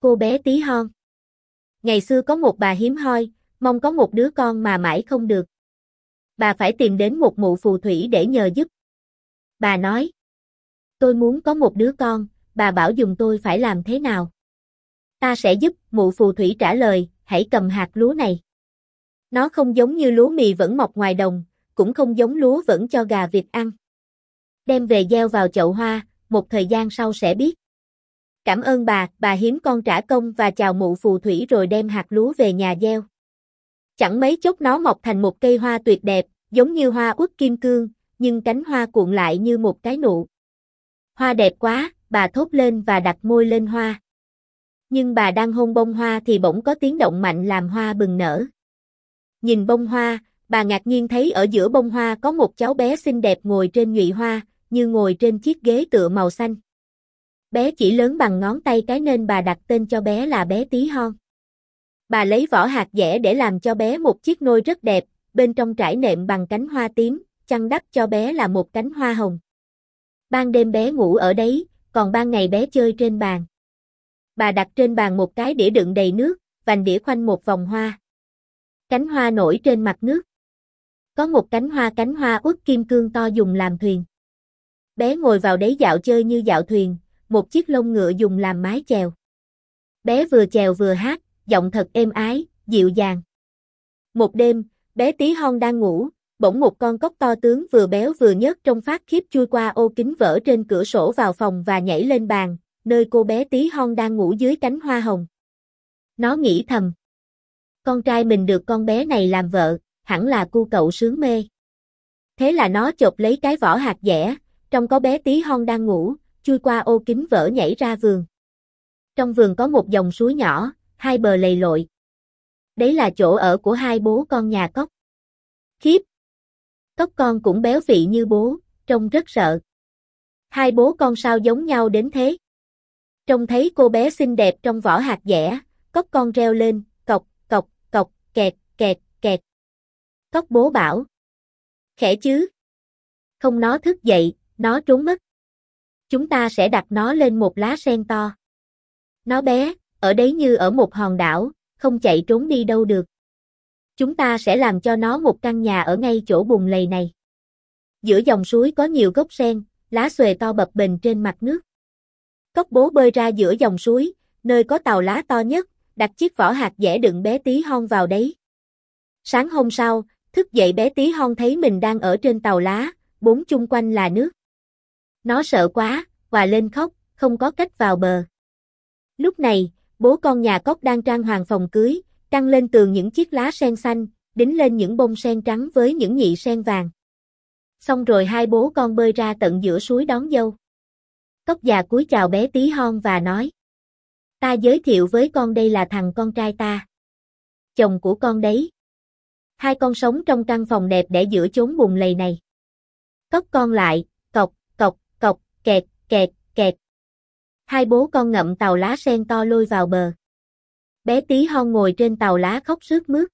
Cô bé tí hon. Ngày xưa có một bà hiếm hoi, mong có một đứa con mà mãi không được. Bà phải tìm đến một mụ phù thủy để nhờ giúp. Bà nói, tôi muốn có một đứa con, bà bảo giùm tôi phải làm thế nào. Ta sẽ giúp, mụ phù thủy trả lời, hãy cầm hạt lúa này. Nó không giống như lúa mì vẫn mọc ngoài đồng, cũng không giống lúa vẫn cho gà vịt ăn. Đem về gieo vào chậu hoa, một thời gian sau sẽ biết. Cảm ơn bà hiếm con trả công và chào mụ phù thủy rồi đem hạt lúa về nhà gieo. Chẳng mấy chốc nó mọc thành một cây hoa tuyệt đẹp, giống như hoa uất kim cương, nhưng cánh hoa cuộn lại như một cái nụ. Hoa đẹp quá, bà thốt lên và đặt môi lên hoa. Nhưng bà đang hôn bông hoa thì bỗng có tiếng động mạnh làm hoa bừng nở. Nhìn bông hoa, bà ngạc nhiên thấy ở giữa bông hoa có một cháu bé xinh đẹp ngồi trên nhụy hoa, như ngồi trên chiếc ghế tựa màu xanh. Bé chỉ lớn bằng ngón tay cái nên bà đặt tên cho bé là bé tí hon. Bà lấy vỏ hạt dẻ để làm cho bé một chiếc nôi rất đẹp, bên trong trải nệm bằng cánh hoa tím, chăn đắp cho bé là một cánh hoa hồng. Ban đêm bé ngủ ở đấy, còn ban ngày bé chơi trên bàn. Bà đặt trên bàn một cái đĩa đựng đầy nước, vành đĩa khoanh một vòng hoa. Cánh hoa nổi trên mặt nước. Có một cánh hoa uất kim cương to dùng làm thuyền. Bé ngồi vào đấy dạo chơi như dạo thuyền, một chiếc lông ngựa dùng làm mái chèo. Bé vừa chèo vừa hát, giọng thật êm ái, dịu dàng. Một đêm, bé tí hon đang ngủ, bỗng một con cóc to tướng vừa béo vừa nhớt trông phát khiếp chui qua ô kính vỡ trên cửa sổ vào phòng và nhảy lên bàn, nơi cô bé tí hon đang ngủ dưới cánh hoa hồng. Nó nghĩ thầm. Con trai mình được con bé này làm vợ, hẳn là cu cậu sướng mê. Thế là nó chộp lấy cái vỏ hạt dẻ, trong có bé tí hon đang ngủ, chui qua ô kính vỡ nhảy ra vườn. Trong vườn có một dòng suối nhỏ, hai bờ lầy lội. Đấy là chỗ ở của hai bố con nhà cóc. Khiếp! Cóc con cũng béo phì như bố, trông rất sợ. Hai bố con sao giống nhau đến thế? Trông thấy cô bé xinh đẹp trong vỏ hạt dẻ, cóc con reo lên, cộc, cộc, cộc, kẹt, kẹt, kẹt. Cóc bố bảo. Khẽ chứ? Không, nó thức dậy, nó trốn mất. Chúng ta sẽ đặt nó lên một lá sen to. Nó bé, ở đấy như ở một hòn đảo, không chạy trốn đi đâu được. Chúng ta sẽ làm cho nó một căn nhà ở ngay chỗ bùn lầy này. Giữa dòng suối có nhiều gốc sen, lá xuề to bập bềnh trên mặt nước. Cóc bố bơi ra giữa dòng suối, nơi có tàu lá to nhất, đặt chiếc vỏ hạt dẻ đựng bé tí hon vào đấy. Sáng hôm sau, thức dậy bé tí hon thấy mình đang ở trên tàu lá, bốn chung quanh là nước. Nó sợ quá, òa lên khóc, không có cách vào bờ. Lúc này, bố con nhà cóc đang trang hoàng phòng cưới, căng lên tường những chiếc lá sen xanh, đính lên những bông sen trắng với những nhị sen vàng. Xong rồi hai bố con bơi ra tận giữa suối đón dâu. Cóc già cúi chào bé tí hon và nói. Ta giới thiệu với con, đây là thằng con trai ta. Chồng của con đấy. Hai con sống trong căn phòng đẹp đẽ giữa chốn bùn lầy này. Cóc con lại, cộc, cộc, cộc, kẹt, kẹt, kẹt. Hai bố con ngậm tàu lá sen to lôi vào bờ. Bé tí hon ngồi trên tàu lá khóc sướt mướt.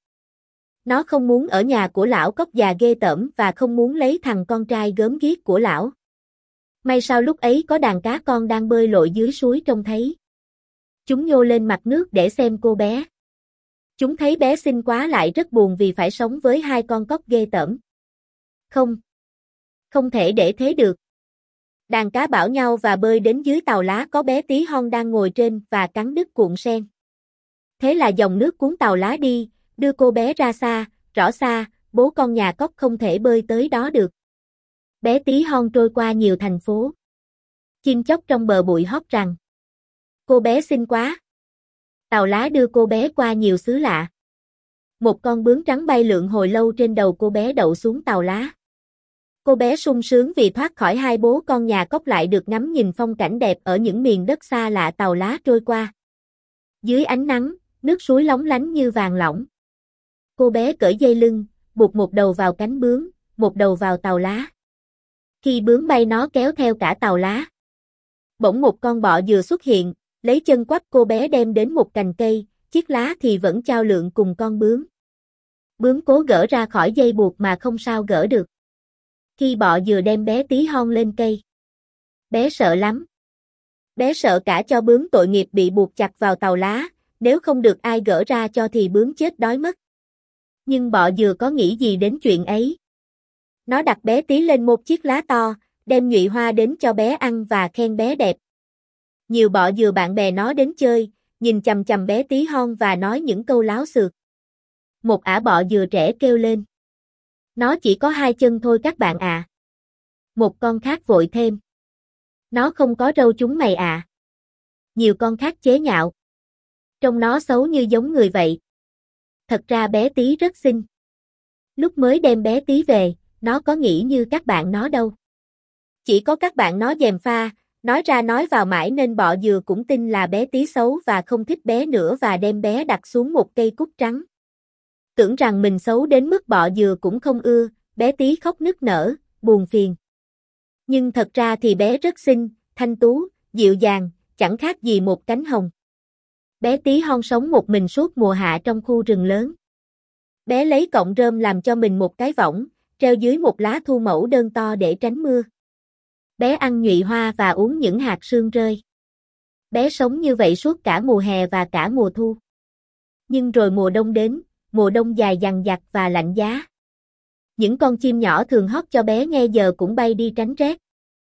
Nó không muốn ở nhà của lão cóc già ghê tởm và không muốn lấy thằng con trai gớm ghiếc của lão. May sao lúc ấy có đàn cá con đang bơi lội dưới suối trông thấy. Chúng nhô lên mặt nước để xem cô bé. Chúng thấy bé xinh quá lại rất buồn vì phải sống với hai con cóc ghê tởm. Không thể để thế được. Đàn cá bảo nhau và bơi đến dưới tàu lá có bé tí hon đang ngồi trên và cắn đứt cuộn sen. Thế là dòng nước cuốn tàu lá đi, đưa cô bé ra xa, rõ xa, bố con nhà cóc không thể bơi tới đó được. Bé tí hon trôi qua nhiều thành phố. Chim chóc trong bờ bụi hót rằng. Cô bé xinh quá. Tàu lá đưa cô bé qua nhiều xứ lạ. Một con bướm trắng bay lượn hồi lâu trên đầu cô bé đậu xuống tàu lá. Cô bé sung sướng vì thoát khỏi hai bố con nhà cóc lại được ngắm nhìn phong cảnh đẹp ở những miền đất xa lạ tàu lá trôi qua. Dưới ánh nắng, nước suối lóng lánh như vàng lỏng. Cô bé cởi dây lưng, buộc một đầu vào cánh bướm, một đầu vào tàu lá. Khi bướm bay nó kéo theo cả tàu lá. Bỗng một con bọ vừa xuất hiện, lấy chân quắp cô bé đem đến một cành cây, chiếc lá thì vẫn chao lượn cùng con bướm. Bướm cố gỡ ra khỏi dây buộc mà không sao gỡ được. Khi bọ vừa đem bé tí hon lên cây. Bé sợ lắm. Bé sợ cả cho bướm tội nghiệp bị buộc chặt vào tàu lá, nếu không được ai gỡ ra cho thì bướm chết đói mất. Nhưng bọ dừa có nghĩ gì đến chuyện ấy. Nó đặt bé tí lên một chiếc lá to, đem nhụy hoa đến cho bé ăn và khen bé đẹp. Nhiều bọ dừa bạn bè nó đến chơi, nhìn chằm chằm bé tí hon và nói những câu láo xược. Một ả bọ dừa trẻ kêu lên. Nó chỉ có 2 chân thôi các bạn à. Một con khác vội thêm. Nó không có râu chúng mày à. Nhiều con khác chế nhạo. Trông nó xấu như giống người vậy. Thật ra bé tí rất xinh. Lúc mới đem bé tí về, nó có nghĩ như các bạn nó đâu. Chỉ có các bạn nó gièm pha, nói ra nói vào mãi nên bọ dừa cũng tin là bé tí xấu và không thích bé nữa và đem bé đặt xuống một cây cúc trắng. Tưởng rằng mình xấu đến mức bọ dừa cũng không ưa, bé tí khóc nức nở, buồn phiền. Nhưng thật ra thì bé rất xinh, thanh tú, dịu dàng, chẳng khác gì một cánh hồng. Bé tí hon sống một mình suốt mùa hạ trong khu rừng lớn. Bé lấy cọng rơm làm cho mình một cái võng, treo dưới một lá thu mẫu đơn to để tránh mưa. Bé ăn nhụy hoa và uống những hạt sương rơi. Bé sống như vậy suốt cả mùa hè và cả mùa thu. Nhưng rồi mùa đông đến, mùa đông dài dằng dặc và lạnh giá. Những con chim nhỏ thường hót cho bé nghe giờ cũng bay đi tránh rét.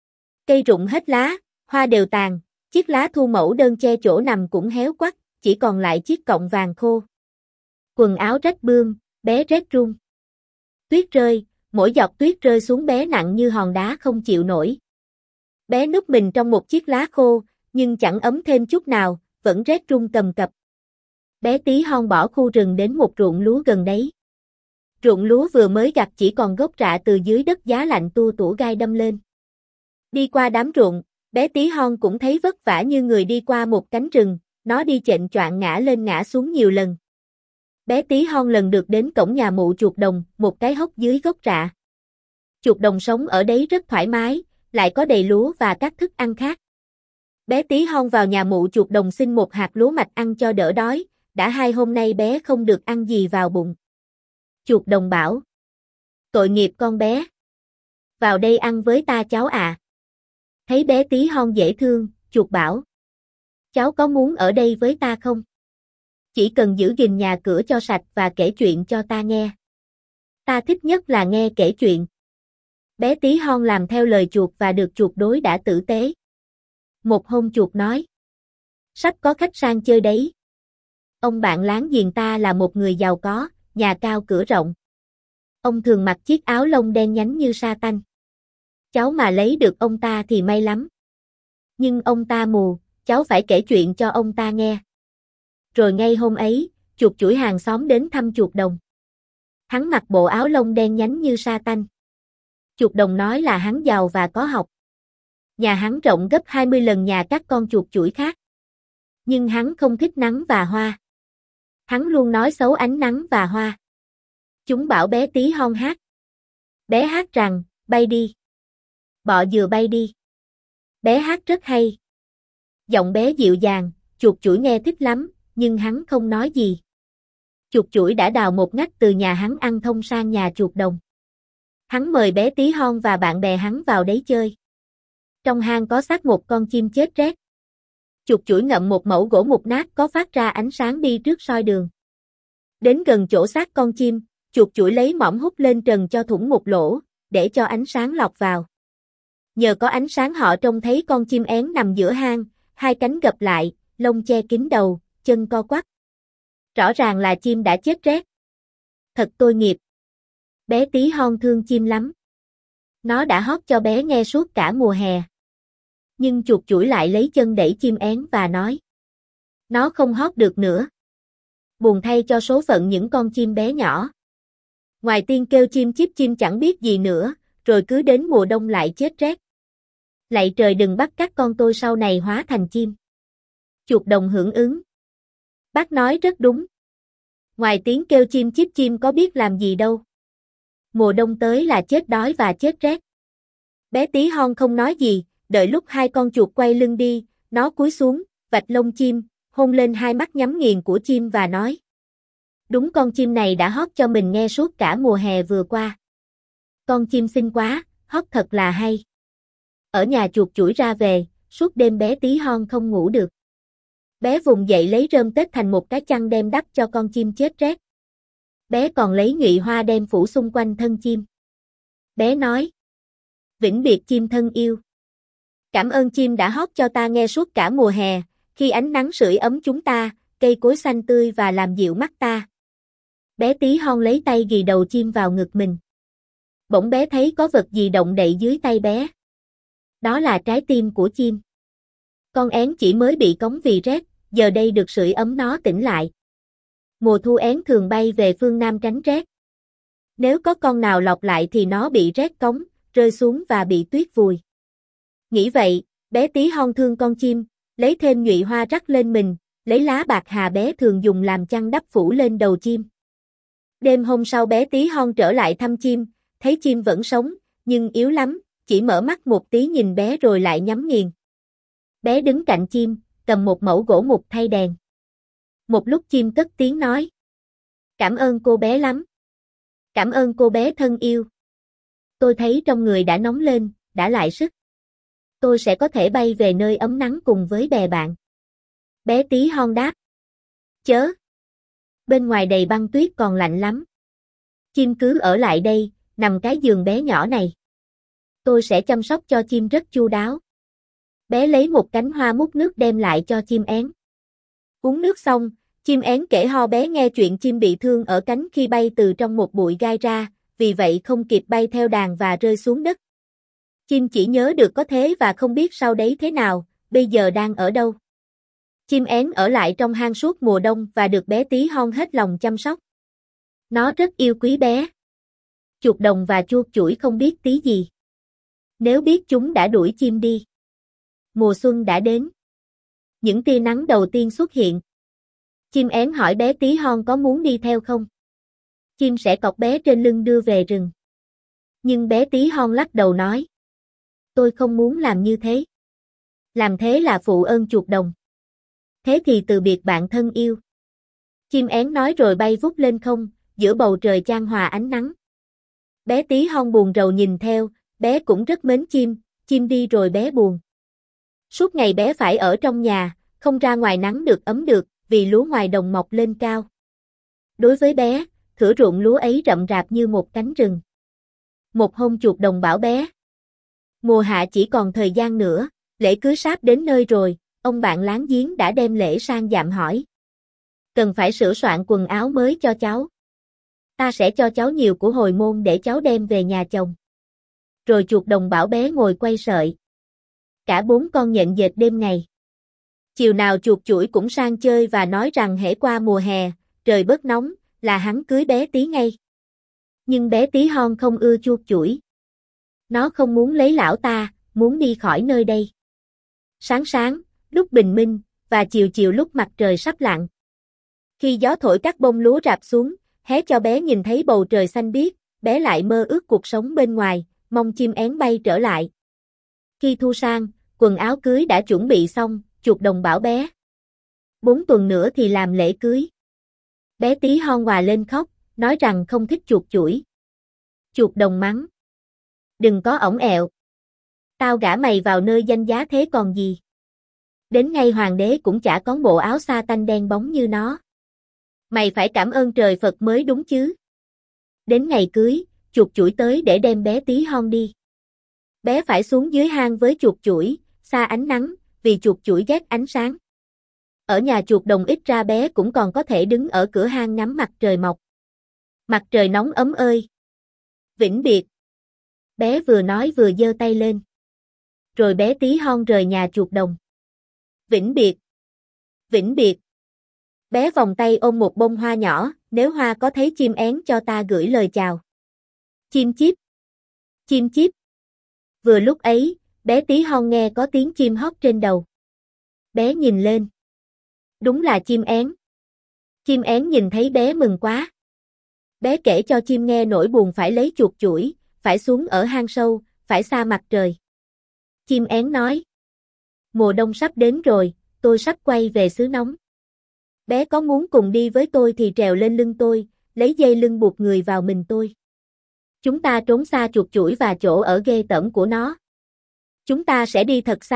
Cây rụng hết lá, hoa đều tàn, chiếc lá thu mẫu đơn che chỗ nằm cũng héo quắt, chỉ còn lại chiếc cọng vàng khô. Quần áo rách bươm, bé rét run. Tuyết rơi, mỗi giọt tuyết rơi xuống bé nặng như hòn đá không chịu nổi. Bé núp mình trong một chiếc lá khô, nhưng chẳng ấm thêm chút nào, vẫn rét run cầm cập. Bé tí hon bỏ khu rừng đến một ruộng lúa gần đấy. Ruộng lúa vừa mới gặt chỉ còn gốc rạ từ dưới đất giá lạnh tua tủa gai đâm lên. Đi qua đám ruộng, bé tí hon cũng thấy vất vả như người đi qua một cánh rừng, nó đi chệch choạng ngã lên ngã xuống nhiều lần. Bé tí hon lần được đến cổng nhà mụ chuột đồng, một cái hốc dưới gốc rạ. Chuột đồng sống ở đấy rất thoải mái, lại có đầy lúa và các thức ăn khác. Bé tí hon vào nhà mụ chuột đồng xin một hạt lúa mạch ăn cho đỡ đói, đã 2 hôm nay bé không được ăn gì vào bụng. Chuột đồng bảo. Tội nghiệp con bé. Vào đây ăn với ta cháu à. Thấy bé tí hon dễ thương, chuột bảo. Cháu có muốn ở đây với ta không? Chỉ cần giữ gìn nhà cửa cho sạch và kể chuyện cho ta nghe. Ta thích nhất là nghe kể chuyện. Bé tí hon làm theo lời chuột và được chuột đối đãi tử tế. Một hôm chuột nói. Sắp có khách sang chơi đấy. Ông bạn láng giềng ta là một người giàu có, nhà cao cửa rộng. Ông thường mặc chiếc áo lông đen nhánh như sa tanh. Cháu mà lấy được ông ta thì may lắm. Nhưng ông ta mù, cháu phải kể chuyện cho ông ta nghe. Rồi ngay hôm ấy, chuột chủi hàng xóm đến thăm chuột đồng. Hắn mặc bộ áo lông đen nhánh như sa tanh. Chuột đồng nói là hắn giàu và có học. Nhà hắn rộng gấp 20 lần nhà các con chuột chủi khác. Nhưng hắn không thích nắng và hoa. Hắn luôn nói xấu ánh nắng và hoa. Chúng bảo bé tí hon hát. Bé hát rằng, bay đi. Bọ dừa bay đi. Bé hát rất hay. Giọng bé dịu dàng, chuột chủi nghe thích lắm, nhưng hắn không nói gì. Chuột chủi đã đào một ngách từ nhà hắn ăn thông sang nhà chuột đồng. Hắn mời bé tí hon và bạn bè hắn vào đấy chơi. Trong hang có xác một con chim chết rét. Chuột chủi ngậm một mẩu gỗ mục nát có phát ra ánh sáng đi trước soi đường. Đến gần chỗ xác con chim, chuột chủi lấy mỏm hút lên trần cho thủng một lỗ, để cho ánh sáng lọt vào. Nhờ có ánh sáng họ trông thấy con chim én nằm giữa hang, 2 cánh gập lại, lông che kín đầu, chân co quắp. Rõ ràng là chim đã chết rét. Thật tội nghiệp. Bé tí hon thương chim lắm. Nó đã hót cho bé nghe suốt cả mùa hè. Nhưng chuột chủi lại lấy chân đẩy chim én và nói. Nó không hót được nữa. Buồn thay cho số phận những con chim bé nhỏ. Ngoài tiếng kêu chim chíp chim chẳng biết gì nữa, rồi cứ đến mùa đông lại chết rét. Lạy trời đừng bắt các con tôi sau này hóa thành chim. Chuột đồng hưởng ứng. Bác nói rất đúng. Ngoài tiếng kêu chim chíp chim có biết làm gì đâu. Mùa đông tới là chết đói và chết rét. Bé tí hon không nói gì, đợi lúc 2 con chuột quay lưng đi, nó cúi xuống, vạch lông chim, hôn lên 2 mắt nhắm nghiền của chim và nói. Đúng con chim này đã hót cho mình nghe suốt cả mùa hè vừa qua. Con chim xinh quá, hót thật là hay. Ở nhà chuột chủi ra về, suốt đêm bé tí hon không ngủ được. Bé vùng dậy lấy rơm tết thành một cái chăn đem đắp cho con chim chết rét. Bé còn lấy nhụy hoa đem phủ xung quanh thân chim. Bé nói: "Vĩnh biệt chim thân yêu. Cảm ơn chim đã hót cho ta nghe suốt cả mùa hè, khi ánh nắng sưởi ấm chúng ta, cây cối xanh tươi và làm dịu mắt ta." Bé tí hon lấy tay ghì đầu chim vào ngực mình. Bỗng bé thấy có vật gì động đậy dưới tay bé. Đó là trái tim của chim. Con én chỉ mới bị cống vì rét, giờ đây được sưởi ấm nó tỉnh lại. Mùa thu én thường bay về phương Nam tránh rét. Nếu có con nào lọt lại thì nó bị rét cống, rơi xuống và bị tuyết vùi. Nghĩ vậy, bé tí hon thương con chim, lấy thêm nhụy hoa rắc lên mình, lấy lá bạc hà bé thường dùng làm chăn đắp phủ lên đầu chim. Đêm hôm sau bé tí hon trở lại thăm chim, thấy chim vẫn sống, nhưng yếu lắm, chỉ mở mắt một tí nhìn bé rồi lại nhắm nghiền. Bé đứng cạnh chim, cầm một mẩu gỗ mục thay đèn. Một lúc chim cất tiếng nói: "Cảm ơn cô bé lắm. Cảm ơn cô bé thân yêu. Tôi thấy trong người đã nóng lên, đã lại sức. Tôi sẽ có thể bay về nơi ấm nắng cùng với bè bạn." Bé tí hon đáp: "Chớ. Bên ngoài đầy băng tuyết còn lạnh lắm. Chim cứ ở lại đây, nằm cái giường bé nhỏ này. Tôi sẽ chăm sóc cho chim rất chu đáo." Bé lấy một cánh hoa múc nước đem lại cho chim én. Uống nước xong, chim én kể ho bé nghe chuyện chim bị thương ở cánh khi bay từ trong một bụi gai ra, vì vậy không kịp bay theo đàn và rơi xuống đất. Chim chỉ nhớ được có thế và không biết sau đấy thế nào, bây giờ đang ở đâu. Chim én ở lại trong hang suốt mùa đông và được bé tí hon hết lòng chăm sóc. Nó rất yêu quý bé. Chuột đồng và chuột chủi không biết tí gì. Nếu biết chúng đã đuổi chim đi. Mùa xuân đã đến. Những tia nắng đầu tiên xuất hiện. Chim én hỏi bé tí hon có muốn đi theo không? Chim sẽ cõng bé trên lưng đưa về rừng. Nhưng bé tí hon lắc đầu nói: "Tôi không muốn làm như thế. Làm thế là phụ ơn chuột đồng. Thế thì từ biệt bạn thân yêu." Chim én nói rồi bay vút lên không, giữa bầu trời chan hòa ánh nắng. Bé tí hon buồn rầu nhìn theo, bé cũng rất mến chim đi rồi bé buồn. Suốt ngày bé phải ở trong nhà, không ra ngoài nắng được ấm được, vì lúa ngoài đồng mọc lên cao. Đối với bé, thửa ruộng lúa ấy rậm rạp như một cánh rừng. Một hôm chuột đồng bảo bé: "Mùa hạ chỉ còn thời gian nữa, lễ cưới sắp đến nơi rồi, ông bạn láng giếng đã đem lễ sang dạm hỏi. Cần phải sửa soạn quần áo mới cho cháu. Ta sẽ cho cháu nhiều của hồi môn để cháu đem về nhà chồng." Rồi chuột đồng bảo bé ngồi quay sợi. Cả bốn con nhện dệt đêm ngày. Chiều nào chuột chủi cũng sang chơi và nói rằng hễ qua mùa hè, trời bớt nóng, là hắn cưới bé tí ngay. Nhưng bé tí hon không ưa chuột chủi. Nó không muốn lấy lão ta, muốn đi khỏi nơi đây. Sáng sáng, lúc bình minh, và chiều chiều lúc mặt trời sắp lặn. Khi gió thổi các bông lúa rạp xuống, hé cho bé nhìn thấy bầu trời xanh biếc, bé lại mơ ước cuộc sống bên ngoài, mong chim én bay trở lại. Khi thu sang, quần áo cưới đã chuẩn bị xong, chuột đồng bảo bé: 4 tuần nữa thì làm lễ cưới. Bé tí hon hòa lên khóc, nói rằng không thích chuột chủi. Chuột đồng mắng: "Đừng có ổng ẹo. Tao gả mày vào nơi danh giá thế còn gì. Đến ngay hoàng đế cũng chả có bộ áo sa tanh đen bóng như nó. Mày phải cảm ơn trời Phật mới đúng chứ." Đến ngày cưới, chuột chủi tới để đem bé tí hon đi. Bé phải xuống dưới hang với chuột chủi, xa ánh nắng, vì chuột chủi ghét ánh sáng. Ở nhà chuột đồng ít ra bé cũng còn có thể đứng ở cửa hang ngắm mặt trời mọc. Mặt trời nóng ấm ơi. Vĩnh biệt. Bé vừa nói vừa giơ tay lên. Rồi bé tí hon rời nhà chuột đồng. Vĩnh biệt. Vĩnh biệt. Bé vòng tay ôm một bông hoa nhỏ, nếu hoa có thấy chim én cho ta gửi lời chào. Chim chíp. Chim chíp. Vừa lúc ấy, bé tí hon nghe có tiếng chim hót trên đầu. Bé nhìn lên. Đúng là chim én. Chim én nhìn thấy bé mừng quá. Bé kể cho chim nghe nỗi buồn phải lấy chuột chủi, phải xuống ở hang sâu, phải xa mặt trời. Chim én nói: "Mùa đông sắp đến rồi, tôi sắp quay về xứ nóng. Bé có muốn cùng đi với tôi thì trèo lên lưng tôi, lấy dây lưng buộc người vào mình tôi. Chúng ta trốn xa chuột chủi và chỗ ở ghê tởm của nó. Chúng ta sẽ đi thật xa,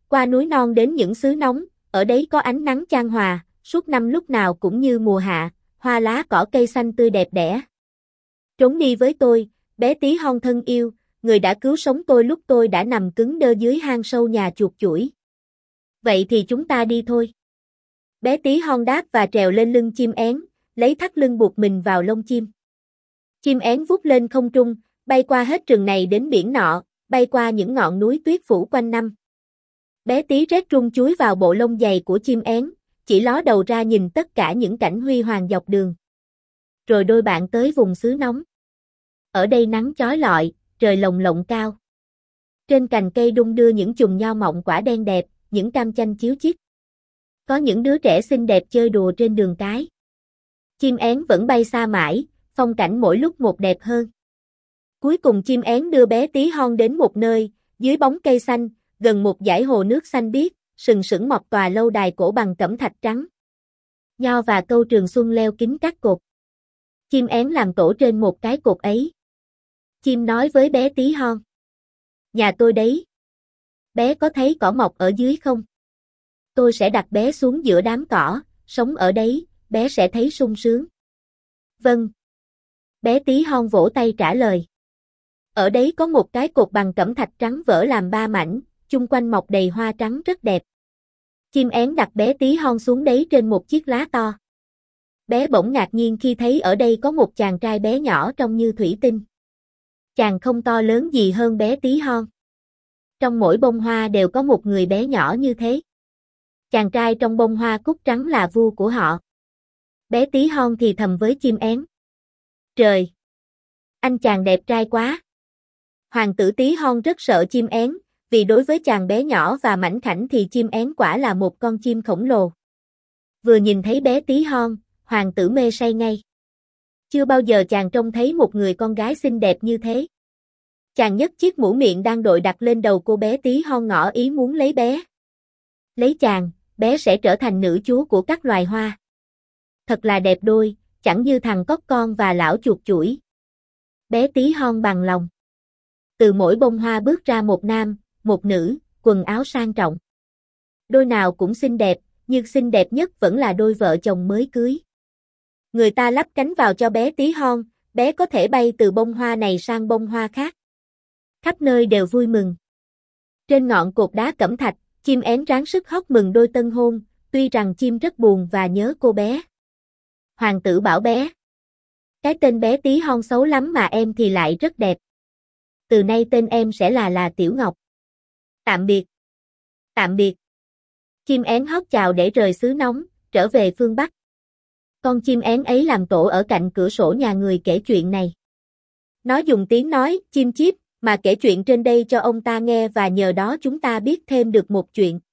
Qua núi non đến những xứ nóng, ở đấy có ánh nắng chan hòa, suốt năm lúc nào cũng như mùa hạ, hoa lá cỏ cây xanh tươi đẹp đẽ. Trốn đi với tôi, bé tí hon thân yêu, người đã cứu sống tôi lúc tôi đã nằm cứng đơ dưới hang sâu nhà chuột chuỗi. Vậy thì chúng ta đi thôi. Bé tí hon đáp và trèo lên lưng chim én, lấy thắt lưng buộc mình vào lông chim. Chim én vút lên không trung, bay qua hết rừng này đến biển nọ, bay qua những ngọn núi tuyết phủ quanh năm. Bé tí rét run chúi vào bộ lông dày của chim én, chỉ ló đầu ra nhìn tất cả những cảnh huy hoàng dọc đường. Rồi đôi bạn tới vùng xứ nóng. Ở đây nắng chói lọi, trời lồng lộng cao. Trên cành cây đung đưa những chùm nho mọng quả đen đẹp, những cam chanh chiếu chít. Có những đứa trẻ xinh đẹp chơi đùa trên đường cái. Chim én vẫn bay xa mãi, phong cảnh mỗi lúc một đẹp hơn. Cuối cùng chim én đưa bé tí hon đến một nơi, dưới bóng cây xanh, gần một dải hồ nước xanh biếc, sừng sững mọc tòa lâu đài cổ bằng cẩm thạch trắng. Nho và câu trường xuân leo kín các cột. Chim én làm tổ trên một cái cột ấy. Chim nói với bé tí hon. Nhà tôi đấy. Bé có thấy cỏ mọc ở dưới không? Tôi sẽ đặt bé xuống giữa đám cỏ, sống ở đấy, bé sẽ thấy sung sướng. Vâng. Bé tí hon vỗ tay trả lời. Ở đấy có một cái cột bằng cẩm thạch trắng vỡ làm ba mảnh, chung quanh mọc đầy hoa trắng rất đẹp. Chim én đặt bé tí hon xuống đấy trên một chiếc lá to. Bé bỗng ngạc nhiên khi thấy ở đây có một chàng trai bé nhỏ trông như thủy tinh. Chàng không to lớn gì hơn bé tí hon. Trong mỗi bông hoa đều có một người bé nhỏ như thế. Chàng trai trong bông hoa cúc trắng là vua của họ. Bé tí hon thì thầm với chim én. Trời! Anh chàng đẹp trai quá! Hoàng tử tí hon rất sợ chim én, vì đối với chàng bé nhỏ và mảnh khảnh thì chim én quả là một con chim khổng lồ. Vừa nhìn thấy bé tí hon, hoàng tử mê say ngay. Chưa bao giờ chàng trông thấy một người con gái xinh đẹp như thế. Chàng nhấc chiếc mũ miệng đang đội đặt lên đầu cô bé tí hon ngỏ ý muốn lấy bé. Lấy chàng, bé sẽ trở thành nữ chúa của các loài hoa. Thật là đẹp đôi, chẳng như thằng cóc con và lão chuột chuỗi. Bé tí hon bằng lòng. Từ mỗi bông hoa bước ra một nam, một nữ, quần áo sang trọng. Đôi nào cũng xinh đẹp, nhưng xinh đẹp nhất vẫn là đôi vợ chồng mới cưới. Người ta lắp cánh vào cho bé tí hon, bé có thể bay từ bông hoa này sang bông hoa khác. Khắp nơi đều vui mừng. Trên ngọn cột đá cẩm thạch, chim én ráng sức hót mừng đôi tân hôn, tuy rằng chim rất buồn và nhớ cô bé. Hoàng tử bảo bé. Cái tên bé tí hon xấu lắm mà em thì lại rất đẹp. Từ nay tên em sẽ là Tiểu Ngọc. Tạm biệt. Tạm biệt. Chim én hót chào để rời xứ nóng, trở về phương Bắc. Con chim én ấy làm tổ ở cạnh cửa sổ nhà người kể chuyện này. Nó dùng tiếng nói, chim chíp, mà kể chuyện trên đây cho ông ta nghe và nhờ đó chúng ta biết thêm được một chuyện.